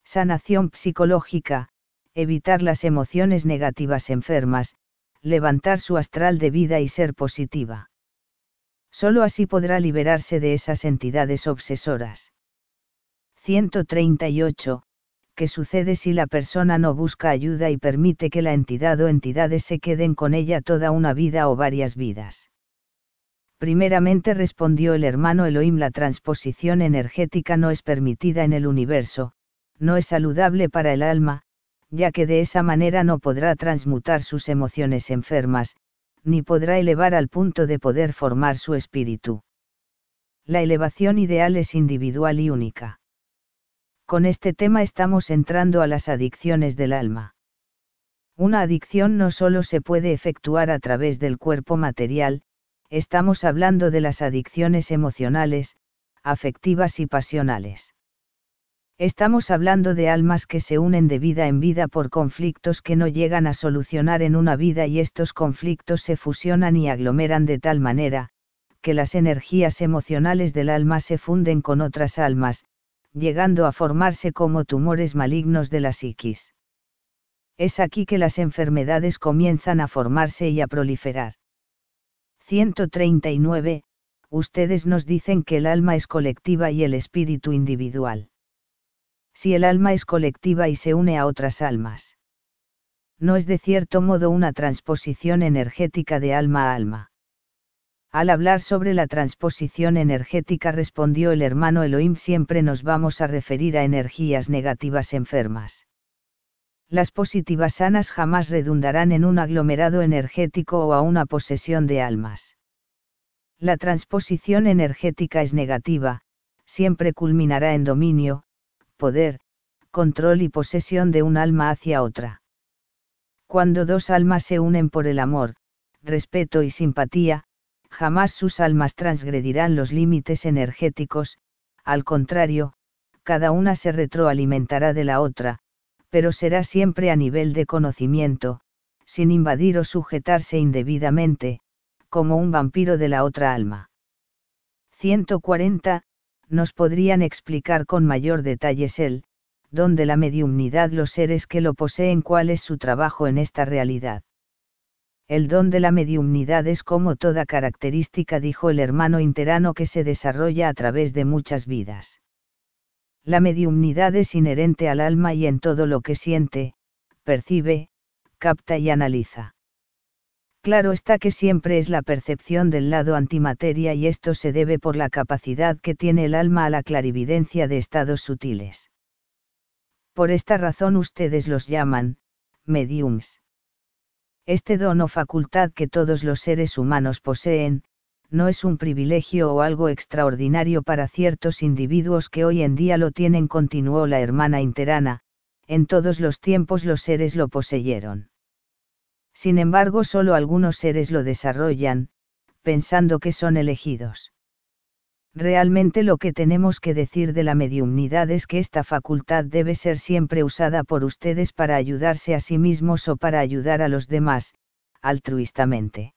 Sanación psicológica, evitar las emociones negativas enfermas, levantar su astral de vida y ser positiva. Solo así podrá liberarse de esas entidades obsesoras. 138. ¿Qué sucede si la persona no busca ayuda y permite que la entidad o entidades se queden con ella toda una vida o varias vidas? Primeramente respondió el hermano Elohim: la transposición energética no es permitida en el universo, no es saludable para el alma, ya que de esa manera no podrá transmutar sus emociones enfermas, ni podrá elevar al punto de poder formar su espíritu. La elevación ideal es individual y única. Con este tema estamos entrando a las adicciones del alma. Una adicción no solo se puede efectuar a través del cuerpo material, estamos hablando de las adicciones emocionales, afectivas y pasionales. Estamos hablando de almas que se unen de vida en vida por conflictos que no llegan a solucionar en una vida, y estos conflictos se fusionan y aglomeran de tal manera, que las energías emocionales del alma se funden con otras almas, llegando a formarse como tumores malignos de la psiquis. Es aquí que las enfermedades comienzan a formarse y a proliferar. 139. Ustedes nos dicen que el alma es colectiva y el espíritu individual. Si el alma es colectiva y se une a otras almas, ¿no es de cierto modo una transposición energética de alma a alma? Al hablar sobre la transposición energética, respondió el hermano Elohim, siempre nos vamos a referir a energías negativas enfermas. Las positivas sanas jamás redundarán en un aglomerado energético o a una posesión de almas. La transposición energética es negativa, siempre culminará en dominio, poder, control y posesión de un alma hacia otra. Cuando dos almas se unen por el amor, respeto y simpatía, jamás sus almas transgredirán los límites energéticos, al contrario, cada una se retroalimentará de la otra, pero será siempre a nivel de conocimiento, sin invadir o sujetarse indebidamente, como un vampiro de la otra alma. 140. ¿Nos podrían explicar con mayor detalles el don de la mediumnidad, los seres que lo poseen, cuál es su trabajo en esta realidad? El don de la mediumnidad es como toda característica, dijo el hermano interano, que se desarrolla a través de muchas vidas. La mediumnidad es inherente al alma y en todo lo que siente, percibe, capta y analiza. Claro está que siempre es la percepción del lado antimateria, y esto se debe por la capacidad que tiene el alma a la clarividencia de estados sutiles. Por esta razón ustedes los llaman mediums. Este don o facultad que todos los seres humanos poseen, no es un privilegio o algo extraordinario para ciertos individuos que hoy en día lo tienen, continuó la hermana interana, en todos los tiempos los seres lo poseyeron. Sin embargo, solo algunos seres lo desarrollan, pensando que son elegidos. Realmente lo que tenemos que decir de la mediumnidad es que esta facultad debe ser siempre usada por ustedes para ayudarse a sí mismos o para ayudar a los demás, altruistamente.